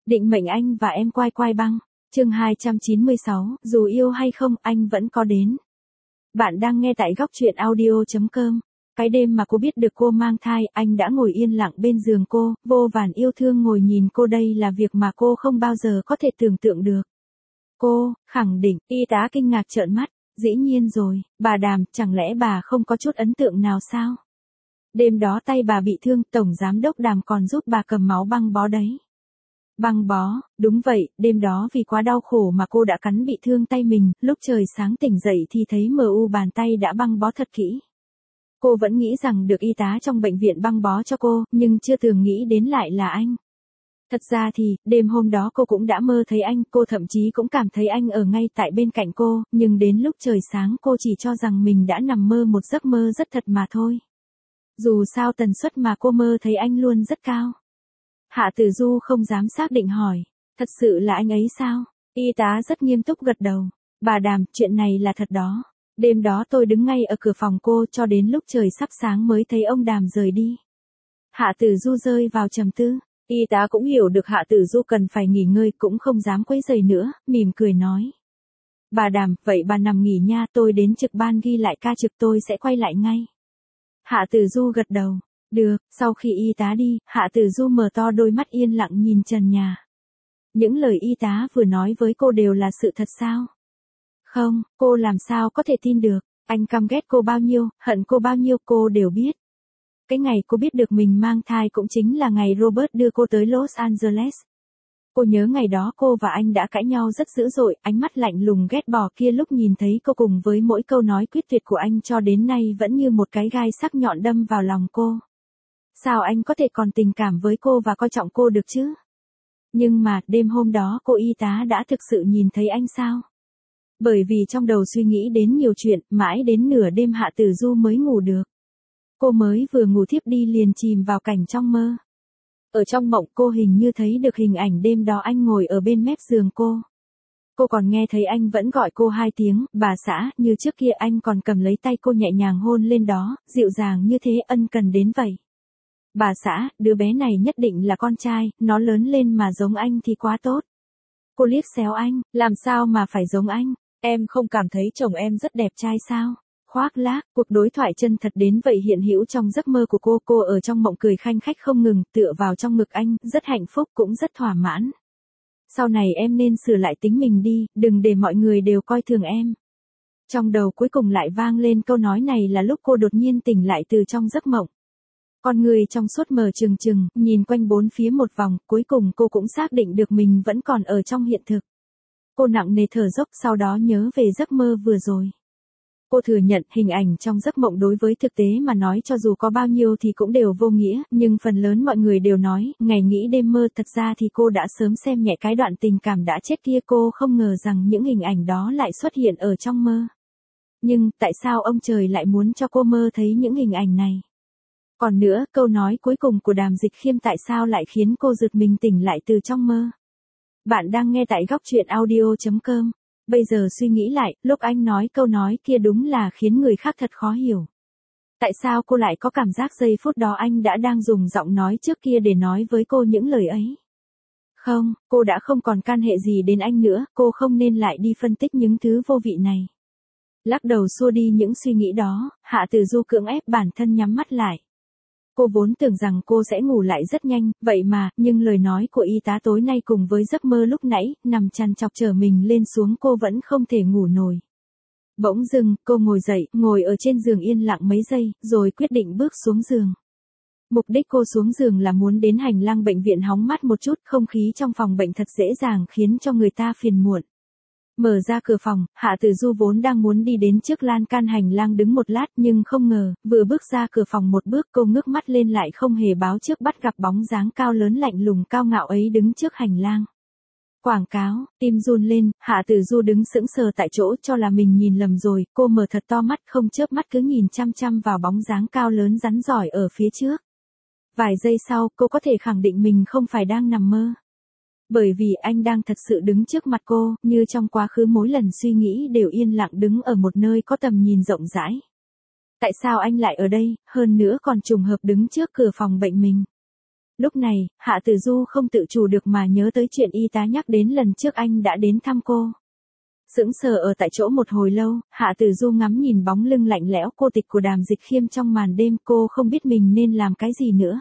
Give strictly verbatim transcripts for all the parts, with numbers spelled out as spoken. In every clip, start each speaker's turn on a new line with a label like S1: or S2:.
S1: Định mệnh anh và em quai quai băng. Chương hai trăm chín mươi sáu, dù yêu hay không, anh vẫn có đến. Bạn đang nghe tại góc truyện audio chấm com. Cái đêm mà cô biết được cô mang thai, anh đã ngồi yên lặng bên giường cô, vô vàn yêu thương ngồi nhìn cô, đây là việc mà cô không bao giờ có thể tưởng tượng được. Cô, khẳng định, y tá kinh ngạc trợn mắt, dĩ nhiên rồi, bà Đàm, chẳng lẽ bà không có chút ấn tượng nào sao? Đêm đó tay bà bị thương, Tổng Giám đốc Đàm còn giúp bà cầm máu băng bó đấy. Băng bó, đúng vậy, đêm đó vì quá đau khổ mà cô đã cắn bị thương tay mình, lúc trời sáng tỉnh dậy thì thấy mờ u bàn tay đã băng bó thật kỹ. Cô vẫn nghĩ rằng được y tá trong bệnh viện băng bó cho cô, nhưng chưa từng nghĩ đến lại là anh. Thật ra thì, đêm hôm đó cô cũng đã mơ thấy anh, cô thậm chí cũng cảm thấy anh ở ngay tại bên cạnh cô, nhưng đến lúc trời sáng cô chỉ cho rằng mình đã nằm mơ một giấc mơ rất thật mà thôi. Dù sao tần suất mà cô mơ thấy anh luôn rất cao. Hạ Tử Du không dám xác định hỏi, thật sự là anh ấy sao? Y tá rất nghiêm túc gật đầu. Bà Đàm, chuyện này là thật đó. Đêm đó tôi đứng ngay ở cửa phòng cô cho đến lúc trời sắp sáng mới thấy ông Đàm rời đi. Hạ Tử Du rơi vào trầm tư. Y tá cũng hiểu được Hạ Tử Du cần phải nghỉ ngơi, cũng không dám quấy rầy nữa, mỉm cười nói. Bà Đàm, vậy bà nằm nghỉ nha, tôi đến trực ban ghi lại ca trực, tôi sẽ quay lại ngay. Hạ Tử Du gật đầu. Được, sau khi y tá đi, Hạ Tử Du mở to đôi mắt yên lặng nhìn trần nhà. Những lời y tá vừa nói với cô đều là sự thật sao? Không, cô làm sao có thể tin được, anh căm ghét cô bao nhiêu, hận cô bao nhiêu cô đều biết. Cái ngày cô biết được mình mang thai cũng chính là ngày Robert đưa cô tới Los Angeles. Cô nhớ ngày đó cô và anh đã cãi nhau rất dữ dội, ánh mắt lạnh lùng ghét bỏ kia lúc nhìn thấy cô cùng với mỗi câu nói quyết tuyệt của anh cho đến nay vẫn như một cái gai sắc nhọn đâm vào lòng cô. Sao anh có thể còn tình cảm với cô và coi trọng cô được chứ? Nhưng mà, đêm hôm đó cô y tá đã thực sự nhìn thấy anh sao? Bởi vì trong đầu suy nghĩ đến nhiều chuyện, mãi đến nửa đêm Hạ Tử Du mới ngủ được. Cô mới vừa ngủ thiếp đi liền chìm vào cảnh trong mơ. Ở trong mộng cô hình như thấy được hình ảnh đêm đó anh ngồi ở bên mép giường cô. Cô còn nghe thấy anh vẫn gọi cô hai tiếng, bà xã, như trước kia anh còn cầm lấy tay cô nhẹ nhàng hôn lên đó, dịu dàng như thế, ân cần đến vậy. Bà xã, đứa bé này nhất định là con trai, nó lớn lên mà giống anh thì quá tốt. Cô liếc xéo anh, làm sao mà phải giống anh, em không cảm thấy chồng em rất đẹp trai sao? Khoác lác, cuộc đối thoại chân thật đến vậy hiện hữu trong giấc mơ của cô, cô ở trong mộng cười khanh khách không ngừng, tựa vào trong ngực anh, rất hạnh phúc cũng rất thỏa mãn. Sau này em nên sửa lại tính mình đi, đừng để mọi người đều coi thường em. Trong đầu cuối cùng lại vang lên câu nói này là lúc cô đột nhiên tỉnh lại từ trong giấc mộng. Con người trong suốt mờ trừng trừng, nhìn quanh bốn phía một vòng, cuối cùng cô cũng xác định được mình vẫn còn ở trong hiện thực. Cô nặng nề thở dốc, sau đó nhớ về giấc mơ vừa rồi. Cô thừa nhận hình ảnh trong giấc mộng đối với thực tế mà nói cho dù có bao nhiêu thì cũng đều vô nghĩa, nhưng phần lớn mọi người đều nói, ngày nghĩ đêm mơ, thật ra thì cô đã sớm xem nhẹ cái đoạn tình cảm đã chết kia, cô không ngờ rằng những hình ảnh đó lại xuất hiện ở trong mơ. Nhưng, tại sao ông trời lại muốn cho cô mơ thấy những hình ảnh này? Còn nữa, câu nói cuối cùng của Đàm Dịch Khiêm tại sao lại khiến cô giật mình tỉnh lại từ trong mơ? Bạn đang nghe tại góc truyện audio chấm com. Bây giờ suy nghĩ lại, lúc anh nói câu nói kia đúng là khiến người khác thật khó hiểu. Tại sao cô lại có cảm giác giây phút đó anh đã đang dùng giọng nói trước kia để nói với cô những lời ấy? Không, cô đã không còn can hệ gì đến anh nữa, cô không nên lại đi phân tích những thứ vô vị này. Lắc đầu xua đi những suy nghĩ đó, Hạ Tử Du cưỡng ép bản thân nhắm mắt lại. Cô vốn tưởng rằng cô sẽ ngủ lại rất nhanh, vậy mà, nhưng lời nói của y tá tối nay cùng với giấc mơ lúc nãy, nằm chằn chọc chở mình lên xuống cô vẫn không thể ngủ nổi. Bỗng dưng, cô ngồi dậy, ngồi ở trên giường yên lặng mấy giây, rồi quyết định bước xuống giường. Mục đích cô xuống giường là muốn đến hành lang bệnh viện hóng mát một chút, không khí trong phòng bệnh thật dễ dàng khiến cho người ta phiền muộn. Mở ra cửa phòng, Hạ Tử Du vốn đang muốn đi đến trước lan can hành lang đứng một lát, nhưng không ngờ, vừa bước ra cửa phòng một bước cô ngước mắt lên lại không hề báo trước bắt gặp bóng dáng cao lớn lạnh lùng cao ngạo ấy đứng trước hành lang. Quảng cáo, tim run lên, Hạ Tử Du đứng sững sờ tại chỗ cho là mình nhìn lầm rồi, cô mở thật to mắt không chớp mắt cứ nhìn chăm chăm vào bóng dáng cao lớn rắn giỏi ở phía trước. Vài giây sau, cô có thể khẳng định mình không phải đang nằm mơ. Bởi vì anh đang thật sự đứng trước mặt cô, như trong quá khứ mỗi lần suy nghĩ đều yên lặng đứng ở một nơi có tầm nhìn rộng rãi. Tại sao anh lại ở đây, hơn nữa còn trùng hợp đứng trước cửa phòng bệnh mình? Lúc này, Hạ Tử Du không tự chủ được mà nhớ tới chuyện y tá nhắc đến lần trước anh đã đến thăm cô. Sững sờ ở tại chỗ một hồi lâu, Hạ Tử Du ngắm nhìn bóng lưng lạnh lẽo cô tịch của Đàm Dịch Khiêm trong màn đêm, cô không biết mình nên làm cái gì nữa.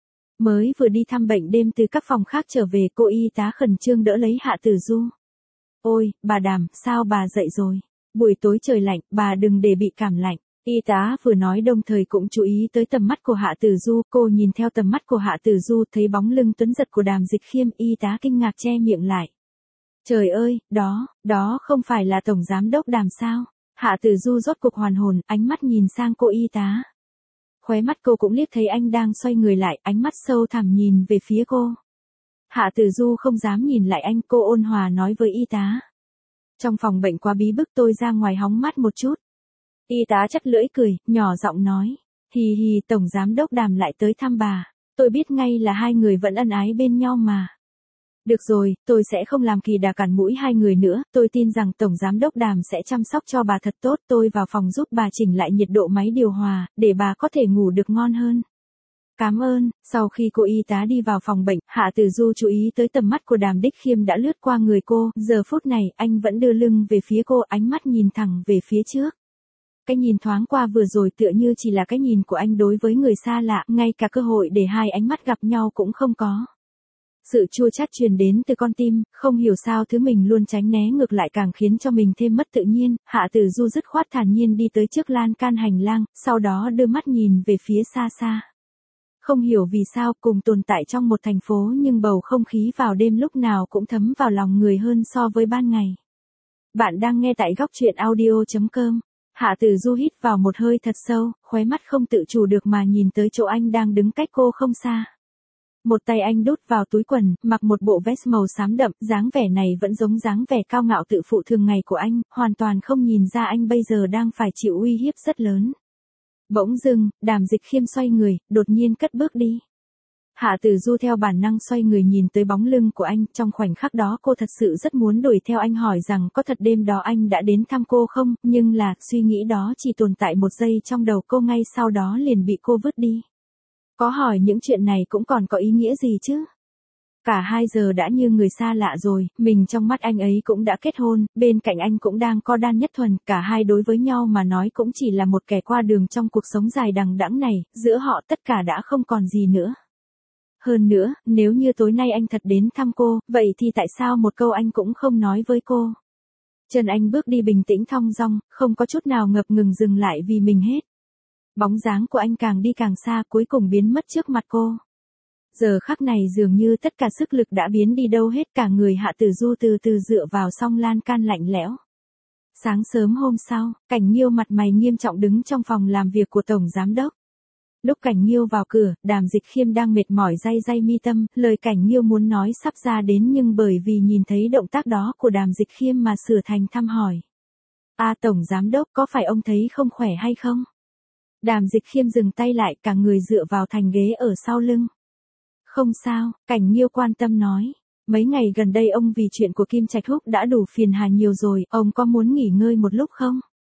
S1: Mới vừa đi thăm bệnh đêm từ các phòng khác trở về, cô y tá khẩn trương đỡ lấy Hạ Tử Du. Ôi, bà Đàm, sao bà dậy rồi? Buổi tối trời lạnh, bà đừng để bị cảm lạnh. Y tá vừa nói đồng thời cũng chú ý tới tầm mắt của Hạ Tử Du, cô nhìn theo tầm mắt của Hạ Tử Du thấy bóng lưng tuấn giật của Đàm Dịch Khiêm, y tá kinh ngạc che miệng lại. Trời ơi, đó, đó không phải là Tổng Giám đốc Đàm sao? Hạ Tử Du rốt cuộc hoàn hồn, ánh mắt nhìn sang cô y tá. Khóe mắt cô cũng liếc thấy anh đang xoay người lại, ánh mắt sâu thẳm nhìn về phía cô. Hạ Tử Du không dám nhìn lại anh, cô ôn hòa nói với y tá. Trong phòng bệnh quá bí bức, tôi ra ngoài hóng mát một chút. Y tá chắt lưỡi cười, nhỏ giọng nói. Hì hì, Tổng Giám đốc Đàm lại tới thăm bà. Tôi biết ngay là hai người vẫn ân ái bên nhau mà. Được rồi, tôi sẽ không làm kỳ đà cản mũi hai người nữa, tôi tin rằng Tổng Giám đốc Đàm sẽ chăm sóc cho bà thật tốt, tôi vào phòng giúp bà chỉnh lại nhiệt độ máy điều hòa, để bà có thể ngủ được ngon hơn. Cảm ơn. Sau khi cô y tá đi vào phòng bệnh, Hạ Tử Du chú ý tới tầm mắt của Đàm Đích Khiêm đã lướt qua người cô, giờ phút này, anh vẫn đưa lưng về phía cô, ánh mắt nhìn thẳng về phía trước. Cái nhìn thoáng qua vừa rồi tựa như chỉ là cái nhìn của anh đối với người xa lạ, ngay cả cơ hội để hai ánh mắt gặp nhau cũng không có. Sự chua chát truyền đến từ con tim, không hiểu sao thứ mình luôn tránh né ngược lại càng khiến cho mình thêm mất tự nhiên. Hạ Tử Du dứt khoát thản nhiên đi tới trước lan can hành lang, sau đó đưa mắt nhìn về phía xa xa. Không hiểu vì sao cùng tồn tại trong một thành phố nhưng bầu không khí vào đêm lúc nào cũng thấm vào lòng người hơn so với ban ngày. Bạn đang nghe tại góc truyện audio chấm com. Hạ Tử Du hít vào một hơi thật sâu, khóe mắt không tự chủ được mà nhìn tới chỗ anh đang đứng cách cô không xa. Một tay anh đút vào túi quần, mặc một bộ vest màu xám đậm, dáng vẻ này vẫn giống dáng vẻ cao ngạo tự phụ thường ngày của anh, hoàn toàn không nhìn ra anh bây giờ đang phải chịu uy hiếp rất lớn. Bỗng dưng, Đàm Dịch Khiêm xoay người, đột nhiên cất bước đi. Hạ Tử Du theo bản năng xoay người nhìn tới bóng lưng của anh, trong khoảnh khắc đó cô thật sự rất muốn đuổi theo anh hỏi rằng có thật đêm đó anh đã đến thăm cô không, nhưng là, suy nghĩ đó chỉ tồn tại một giây trong đầu cô, ngay sau đó liền bị cô vứt đi. Có hỏi những chuyện này cũng còn có ý nghĩa gì chứ? Cả hai giờ đã như người xa lạ rồi, mình trong mắt anh ấy cũng đã kết hôn, bên cạnh anh cũng đang co đan nhất thuần, cả hai đối với nhau mà nói cũng chỉ là một kẻ qua đường trong cuộc sống dài đằng đẵng này, giữa họ tất cả đã không còn gì nữa. Hơn nữa, nếu như tối nay anh thật đến thăm cô, vậy thì tại sao một câu anh cũng không nói với cô? Chân anh bước đi bình tĩnh thong dong, không có chút nào ngập ngừng dừng lại vì mình hết. Bóng dáng của anh càng đi càng xa, cuối cùng biến mất trước mặt cô. Giờ khắc này dường như tất cả sức lực đã biến đi đâu hết, cả người Hạ Tử Du từ từ dựa vào song lan can lạnh lẽo. Sáng sớm hôm sau, Cảnh Nghiêu mặt mày nghiêm trọng đứng trong phòng làm việc của Tổng Giám đốc. Lúc Cảnh Nghiêu vào cửa, Đàm Dịch Khiêm đang mệt mỏi day day mi tâm, lời Cảnh Nghiêu muốn nói sắp ra đến nhưng bởi vì nhìn thấy động tác đó của Đàm Dịch Khiêm mà sửa thành thăm hỏi. À Tổng Giám đốc, có phải ông thấy không khỏe hay không? Đàm Dịch Khiêm dừng tay lại, cả người dựa vào thành ghế ở sau lưng. Không sao, Cảnh Nghiêu quan tâm nói. Mấy ngày gần đây ông vì chuyện của Kim Trạch Húc đã đủ phiền hà nhiều rồi, ông có muốn nghỉ ngơi một lúc không?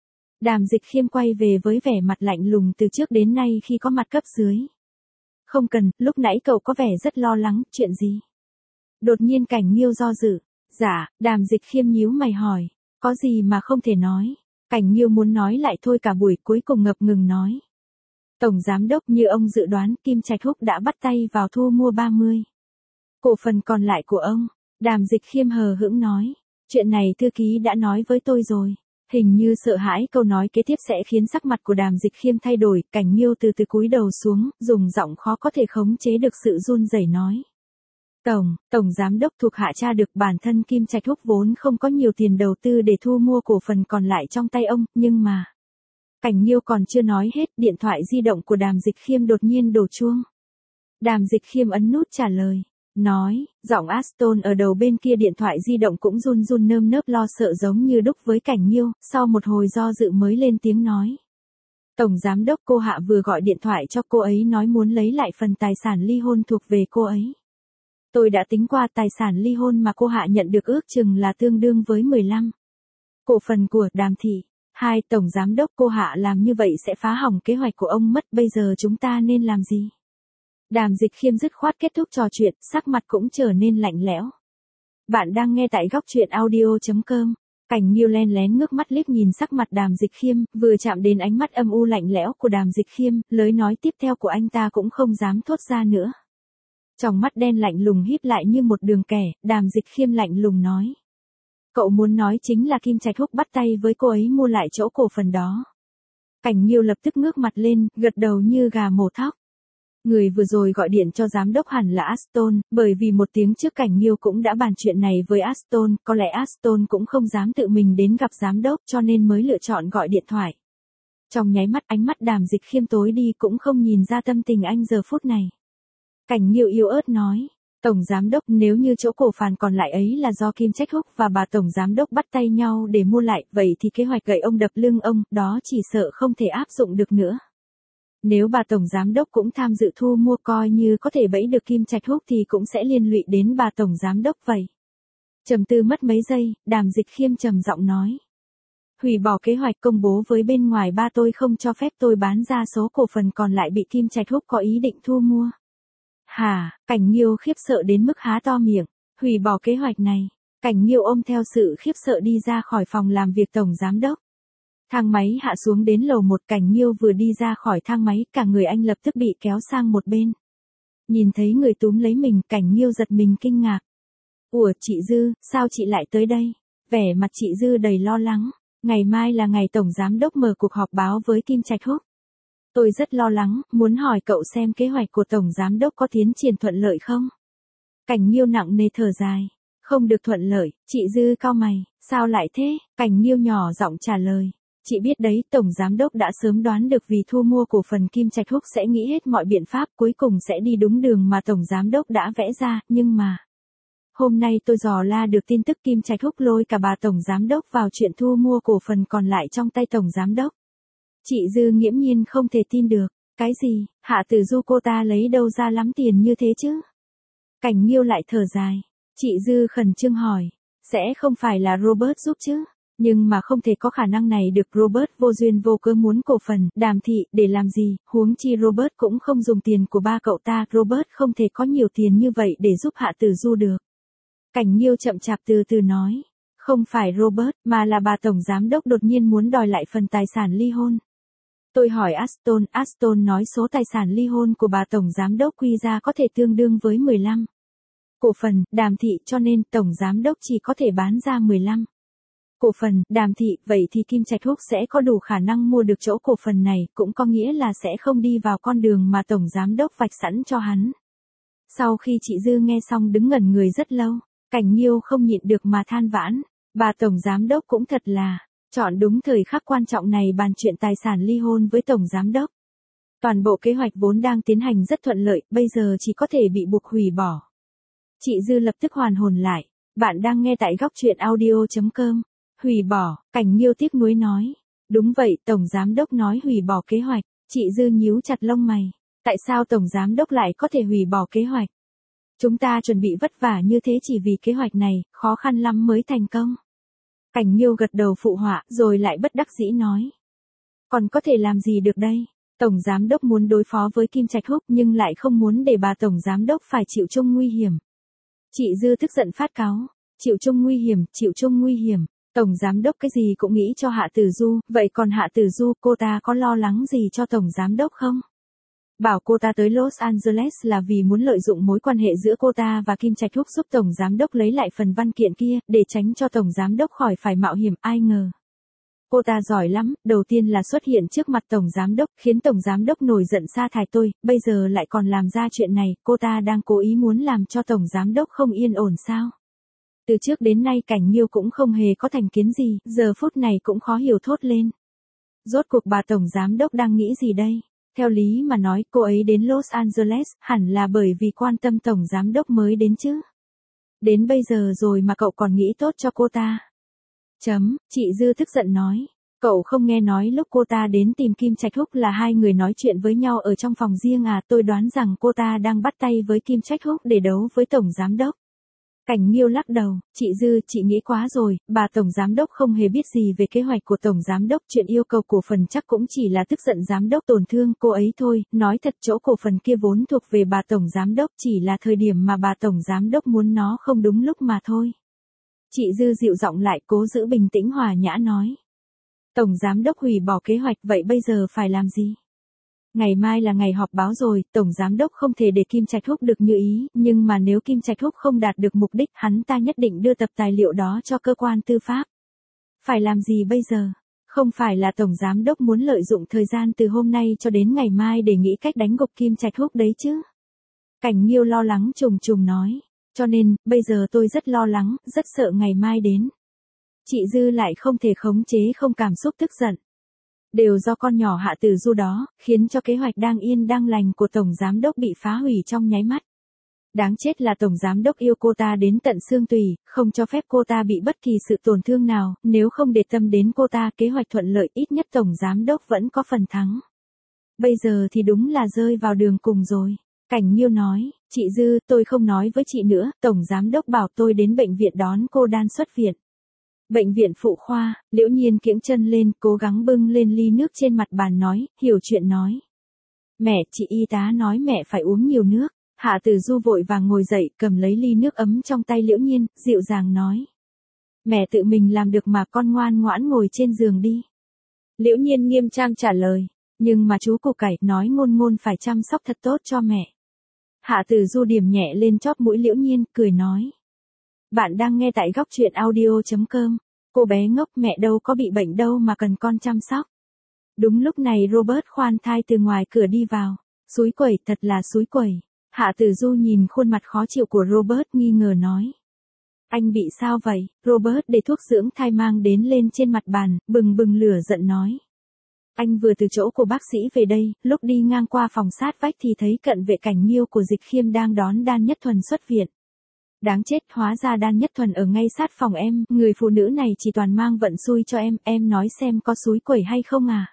S1: Đàm Dịch Khiêm quay về với vẻ mặt lạnh lùng từ trước đến nay khi có mặt cấp dưới. Không cần, lúc nãy cậu có vẻ rất lo lắng, chuyện gì? Đột nhiên Cảnh Nghiêu do dự. Dạ, Đàm Dịch Khiêm nhíu mày hỏi. Có gì mà không thể nói? Cảnh Nghiêu muốn nói lại thôi cả buổi, cuối cùng ngập ngừng nói. Tổng Giám đốc, như ông dự đoán, Kim Trạch Húc đã bắt tay vào thu mua ba mươi cổ phần còn lại của ông. Đàm Dịch Khiêm hờ hững nói. Chuyện này thư ký đã nói với tôi rồi. Hình như sợ hãi câu nói kế tiếp sẽ khiến sắc mặt của Đàm Dịch Khiêm thay đổi, Cảnh Nghiêu từ từ cúi đầu xuống, dùng giọng khó có thể khống chế được sự run rẩy nói. Tổng, Tổng Giám đốc thuộc hạ tra được bản thân Kim Trạch Húc vốn không có nhiều tiền đầu tư để thu mua cổ phần còn lại trong tay ông, nhưng mà... Cảnh Nghiêu còn chưa nói hết, điện thoại di động của Đàm Dịch Khiêm đột nhiên đổ chuông. Đàm Dịch Khiêm ấn nút trả lời. Nói, giọng Aston ở đầu bên kia điện thoại di động cũng run run nơm nớp lo sợ giống như đúc với Cảnh Nghiêu, sau một hồi do dự mới lên tiếng nói. Tổng Giám đốc, cô Hạ vừa gọi điện thoại cho cô ấy nói muốn lấy lại phần tài sản ly hôn thuộc về cô ấy. Tôi đã tính qua tài sản ly hôn mà cô Hạ nhận được ước chừng là tương đương với mười lăm cổ phần của Đàm thị. Hai, Tổng Giám đốc, cô Hạ làm như vậy sẽ phá hỏng kế hoạch của ông mất, bây giờ chúng ta nên làm gì? Đàm Dịch Khiêm dứt khoát kết thúc trò chuyện, sắc mặt cũng trở nên lạnh lẽo. Bạn đang nghe tại góc truyện audio chấm com. Cảnh Nghiêu len lén ngước mắt liếc nhìn sắc mặt Đàm Dịch Khiêm, vừa chạm đến ánh mắt âm u lạnh lẽo của Đàm Dịch Khiêm, lời nói tiếp theo của anh ta cũng không dám thốt ra nữa. Trong mắt đen lạnh lùng híp lại như một đường kẻ, Đàm Dịch Khiêm lạnh lùng nói. Cậu muốn nói chính là Kim Trạch Húc bắt tay với cô ấy mua lại chỗ cổ phần đó. Cảnh Nghiêu lập tức ngước mặt lên, gật đầu như gà mổ thóc. Người vừa rồi gọi điện cho giám đốc hẳn là Aston, bởi vì một tiếng trước Cảnh Nghiêu cũng đã bàn chuyện này với Aston, có lẽ Aston cũng không dám tự mình đến gặp giám đốc cho nên mới lựa chọn gọi điện thoại. Trong nháy mắt ánh mắt Đàm Dịch Khiêm tối đi cũng không nhìn ra tâm tình anh giờ phút này. Cảnh Nghiêu yếu ớt nói, Tổng Giám Đốc nếu như chỗ cổ phần còn lại ấy là do Kim Trạch Húc và bà Tổng Giám Đốc bắt tay nhau để mua lại, vậy thì kế hoạch gậy ông đập lưng ông, đó chỉ sợ không thể áp dụng được nữa. Nếu bà Tổng Giám Đốc cũng tham dự thu mua coi như có thể bẫy được Kim Trạch Húc thì cũng sẽ liên lụy đến bà Tổng Giám Đốc vậy. Trầm tư mất mấy giây, Đàm Dịch Khiêm trầm giọng nói. Hủy bỏ kế hoạch công bố với bên ngoài ba tôi không cho phép tôi bán ra số cổ phần còn lại bị Kim Trạch Húc có ý định thu mua. Hả, Cảnh Nghiêu khiếp sợ đến mức há to miệng, hủy bỏ kế hoạch này. Cảnh Nghiêu ôm theo sự khiếp sợ đi ra khỏi phòng làm việc Tổng Giám Đốc. Thang máy hạ xuống đến lầu một, Cảnh Nghiêu vừa đi ra khỏi thang máy, cả người anh lập tức bị kéo sang một bên. Nhìn thấy người túm lấy mình, Cảnh Nghiêu giật mình kinh ngạc. Ủa chị Dư, sao chị lại tới đây? Vẻ mặt chị Dư đầy lo lắng. Ngày mai là ngày Tổng Giám Đốc mở cuộc họp báo với Kim Trạch Húc. Tôi rất lo lắng, muốn hỏi cậu xem kế hoạch của Tổng Giám Đốc có tiến triển thuận lợi không? Cảnh Nghiêu nặng nề thở dài. Không được thuận lợi, chị Dư cau mày, sao lại thế? Cảnh Nghiêu nhỏ giọng trả lời. Chị biết đấy, Tổng Giám Đốc đã sớm đoán được vì thu mua cổ phần Kim Trạch Húc sẽ nghĩ hết mọi biện pháp cuối cùng sẽ đi đúng đường mà Tổng Giám Đốc đã vẽ ra, nhưng mà... Hôm nay tôi dò la được tin tức Kim Trạch Húc lôi cả bà Tổng Giám Đốc vào chuyện thu mua cổ phần còn lại trong tay Tổng Giám Đốc. Chị Dư nghiễm nhiên không thể tin được. Cái gì, Hạ Tử Du cô ta lấy đâu ra lắm tiền như thế chứ? Cảnh Nghiêu lại thở dài. Chị Dư khẩn trương hỏi. Sẽ không phải là Robert giúp chứ? Nhưng mà không thể có khả năng này được, Robert vô duyên vô cớ muốn cổ phần, Đàm thị, để làm gì, huống chi Robert cũng không dùng tiền của ba cậu ta, Robert không thể có nhiều tiền như vậy để giúp Hạ Tử Du được. Cảnh Nghiêu chậm chạp từ từ nói, không phải Robert, mà là bà Tổng Giám Đốc đột nhiên muốn đòi lại phần tài sản ly hôn. Tôi hỏi Aston, Aston nói số tài sản ly hôn của bà Tổng Giám Đốc quy ra có thể tương đương với mười lăm cổ phần, Đàm thị, cho nên Tổng Giám Đốc chỉ có thể bán ra mười lăm cổ phần, Đàm thị, vậy thì Kim Trạch Húc sẽ có đủ khả năng mua được chỗ cổ phần này, cũng có nghĩa là sẽ không đi vào con đường mà Tổng Giám Đốc vạch sẵn cho hắn. Sau khi chị Dư nghe xong đứng ngẩn người rất lâu, Cảnh Nghiêu không nhịn được mà than vãn, bà Tổng Giám Đốc cũng thật là, chọn đúng thời khắc quan trọng này bàn chuyện tài sản ly hôn với Tổng Giám Đốc. Toàn bộ kế hoạch vốn đang tiến hành rất thuận lợi, bây giờ chỉ có thể bị buộc hủy bỏ. Chị Dư lập tức hoàn hồn lại, bạn đang nghe tại góc truyện audio chấm com. Hủy bỏ, Cảnh Nghiêu tiếc nuối nói. Đúng vậy, Tổng Giám Đốc nói hủy bỏ kế hoạch, chị Dư nhíu chặt lông mày. Tại sao Tổng Giám Đốc lại có thể hủy bỏ kế hoạch? Chúng ta chuẩn bị vất vả như thế chỉ vì kế hoạch này, khó khăn lắm mới thành công. Cảnh Nghiêu gật đầu phụ họa, rồi lại bất đắc dĩ nói. Còn có thể làm gì được đây? Tổng Giám Đốc muốn đối phó với Kim Trạch Húc nhưng lại không muốn để bà Tổng Giám Đốc phải chịu chung nguy hiểm. Chị Dư tức giận phát cáu. Chịu chung nguy hiểm, chịu chung nguy hiểm. Tổng Giám Đốc cái gì cũng nghĩ cho Hạ Tử Du, vậy còn Hạ Tử Du cô ta có lo lắng gì cho Tổng Giám Đốc không? Bảo cô ta tới Los Angeles là vì muốn lợi dụng mối quan hệ giữa cô ta và Kim Trạch Húc giúp Tổng Giám Đốc lấy lại phần văn kiện kia, để tránh cho Tổng Giám Đốc khỏi phải mạo hiểm, ai ngờ. Cô ta giỏi lắm, đầu tiên là xuất hiện trước mặt Tổng Giám Đốc, khiến Tổng Giám Đốc nổi giận sa thải tôi, bây giờ lại còn làm ra chuyện này, cô ta đang cố ý muốn làm cho Tổng Giám Đốc không yên ổn sao? Từ trước đến nay Cảnh Nghiêu cũng không hề có thành kiến gì, giờ phút này cũng khó hiểu thốt lên. Rốt cuộc bà Tổng Giám Đốc đang nghĩ gì đây? Theo lý mà nói, cô ấy đến Los Angeles, hẳn là bởi vì quan tâm Tổng Giám Đốc mới đến chứ. Đến bây giờ rồi mà cậu còn nghĩ tốt cho cô ta. Chấm, chị Dư tức giận nói. Cậu không nghe nói lúc cô ta đến tìm Kim Trạch Húc là hai người nói chuyện với nhau ở trong phòng riêng à, tôi đoán rằng cô ta đang bắt tay với Kim Trạch Húc để đấu với Tổng Giám Đốc. Cảnh Nghiêu lắc đầu, chị Dư, chị nghĩ quá rồi, bà Tổng Giám Đốc không hề biết gì về kế hoạch của Tổng Giám Đốc, chuyện yêu cầu cổ phần chắc cũng chỉ là tức giận Giám Đốc tổn thương cô ấy thôi, nói thật chỗ cổ phần kia vốn thuộc về bà Tổng Giám Đốc, chỉ là thời điểm mà bà Tổng Giám Đốc muốn nó không đúng lúc mà thôi. Chị Dư dịu giọng lại, cố giữ bình tĩnh hòa nhã nói. Tổng Giám Đốc hủy bỏ kế hoạch, vậy bây giờ phải làm gì? Ngày mai là ngày họp báo rồi, Tổng Giám Đốc không thể để Kim Trạch Húc được như ý, nhưng mà nếu Kim Trạch Húc không đạt được mục đích, hắn ta nhất định đưa tập tài liệu đó cho cơ quan tư pháp. Phải làm gì bây giờ? Không phải là Tổng Giám Đốc muốn lợi dụng thời gian từ hôm nay cho đến ngày mai để nghĩ cách đánh gục Kim Trạch Húc đấy chứ? Cảnh Nghiêu lo lắng trùng trùng nói. Cho nên, bây giờ tôi rất lo lắng, rất sợ ngày mai đến. Chị Dư lại không thể khống chế không cảm xúc tức giận. Đều do con nhỏ Hạ Tử Du đó, khiến cho kế hoạch đang yên đang lành của Tổng Giám Đốc bị phá hủy trong nháy mắt. Đáng chết là Tổng Giám Đốc yêu cô ta đến tận xương tủy, không cho phép cô ta bị bất kỳ sự tổn thương nào, nếu không để tâm đến cô ta kế hoạch thuận lợi ít nhất Tổng Giám Đốc vẫn có phần thắng. Bây giờ thì đúng là rơi vào đường cùng rồi. Cảnh Nghiêu nói, chị Dư, tôi không nói với chị nữa, Tổng Giám Đốc bảo tôi đến bệnh viện đón cô Đan xuất viện. Bệnh viện phụ khoa, Liễu Nhiên kiễng chân lên, cố gắng bưng lên ly nước trên mặt bàn nói, hiểu chuyện nói. Mẹ, chị y tá nói mẹ phải uống nhiều nước. Hạ Tử Du vội vàng ngồi dậy, cầm lấy ly nước ấm trong tay Liễu Nhiên, dịu dàng nói. Mẹ tự mình làm được mà, con ngoan ngoãn ngồi trên giường đi. Liễu Nhiên nghiêm trang trả lời, nhưng mà chú củ cải nói ngôn ngôn phải chăm sóc thật tốt cho mẹ. Hạ Tử Du điểm nhẹ lên chóp mũi Liễu Nhiên, cười nói. Bạn đang nghe tại góc truyện audio chấm com. Cô bé ngốc, mẹ đâu có bị bệnh đâu mà cần con chăm sóc. Đúng lúc này Robert khoan thai từ ngoài cửa đi vào. Xúi quẩy, thật là xúi quẩy. Hạ Tử Du nhìn khuôn mặt khó chịu của Robert nghi ngờ nói. Anh bị sao vậy? Robert để thuốc dưỡng thai mang đến lên trên mặt bàn, bừng bừng lửa giận nói. Anh vừa từ chỗ của bác sĩ về đây, lúc đi ngang qua phòng sát vách thì thấy cận vệ Cảnh Nghiêu của Dịch Khiêm đang đón Đan Nhất Thuần xuất viện. Đáng chết, hóa ra Đan Nhất Thuần ở ngay sát phòng em, người phụ nữ này chỉ toàn mang vận xui cho em, em nói xem có xúi quẩy hay không à?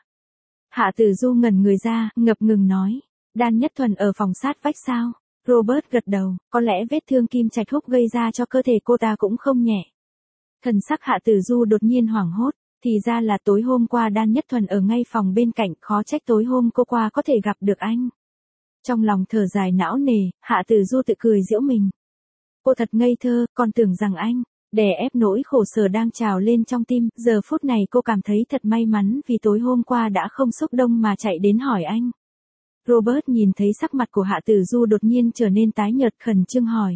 S1: Hạ Tử Du ngẩn người ra, ngập ngừng nói. Đan Nhất Thuần ở phòng sát vách sao? Robert gật đầu, có lẽ vết thương Kim Trạch Húc gây ra cho cơ thể cô ta cũng không nhẹ. Thần sắc Hạ Tử Du đột nhiên hoảng hốt, thì ra là tối hôm qua Đan Nhất Thuần ở ngay phòng bên cạnh, khó trách tối hôm cô qua có thể gặp được anh. Trong lòng thở dài não nề, Hạ Tử Du tự cười giễu mình. Cô thật ngây thơ, còn tưởng rằng anh, đè ép nỗi khổ sở đang trào lên trong tim, giờ phút này cô cảm thấy thật may mắn vì tối hôm qua đã không xúc động mà chạy đến hỏi anh. Robert nhìn thấy sắc mặt của Hạ Tử Du đột nhiên trở nên tái nhợt, khẩn trương hỏi.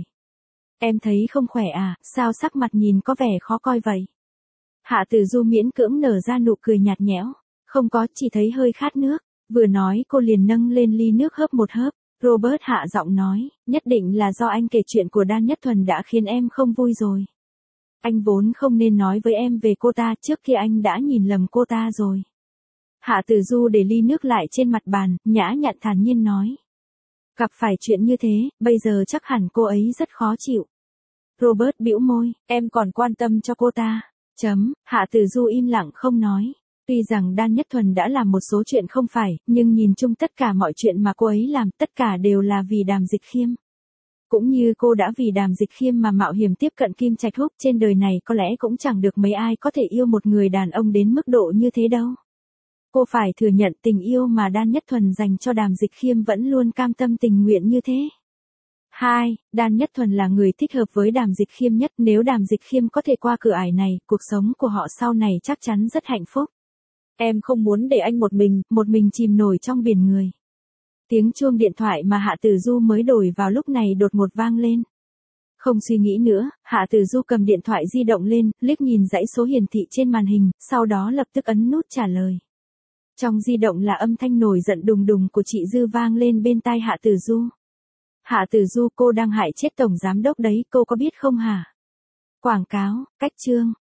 S1: Em thấy không khỏe à, sao sắc mặt nhìn có vẻ khó coi vậy? Hạ Tử Du miễn cưỡng nở ra nụ cười nhạt nhẽo. Không có, chỉ thấy hơi khát nước. Vừa nói cô liền nâng lên ly nước hớp một hớp. Robert hạ giọng nói, nhất định là do anh kể chuyện của Đan Nhất Thuần đã khiến em không vui rồi. Anh vốn không nên nói với em về cô ta, trước kia anh đã nhìn lầm cô ta rồi. Hạ Tử Du để ly nước lại trên mặt bàn, nhã nhặn thản nhiên nói. Gặp phải chuyện như thế, bây giờ chắc hẳn cô ấy rất khó chịu. Robert bĩu môi, em còn quan tâm cho cô ta. Chấm, Hạ Tử Du im lặng không nói. Tuy rằng Đan Nhất Thuần đã làm một số chuyện không phải, nhưng nhìn chung tất cả mọi chuyện mà cô ấy làm, tất cả đều là vì Đàm Dịch Khiêm. Cũng như cô đã vì Đàm Dịch Khiêm mà mạo hiểm tiếp cận Kim Trạch Húc, trên đời này có lẽ cũng chẳng được mấy ai có thể yêu một người đàn ông đến mức độ như thế đâu. Cô phải thừa nhận tình yêu mà Đan Nhất Thuần dành cho Đàm Dịch Khiêm vẫn luôn cam tâm tình nguyện như thế. Hai, Đan Nhất Thuần là người thích hợp với Đàm Dịch Khiêm nhất, nếu Đàm Dịch Khiêm có thể qua cửa ải này, cuộc sống của họ sau này chắc chắn rất hạnh phúc. Em không muốn để anh một mình, một mình chìm nổi trong biển người. Tiếng chuông điện thoại mà Hạ Tử Du mới đổi vào lúc này đột ngột vang lên. Không suy nghĩ nữa, Hạ Tử Du cầm điện thoại di động lên, liếc nhìn dãy số hiển thị trên màn hình, sau đó lập tức ấn nút trả lời. Trong di động là âm thanh nổi giận đùng đùng của chị Dư vang lên bên tai Hạ Tử Du. Hạ Tử Du, cô đang hại chết Tổng Giám Đốc đấy, cô có biết không hả? Quảng cáo, cách chương.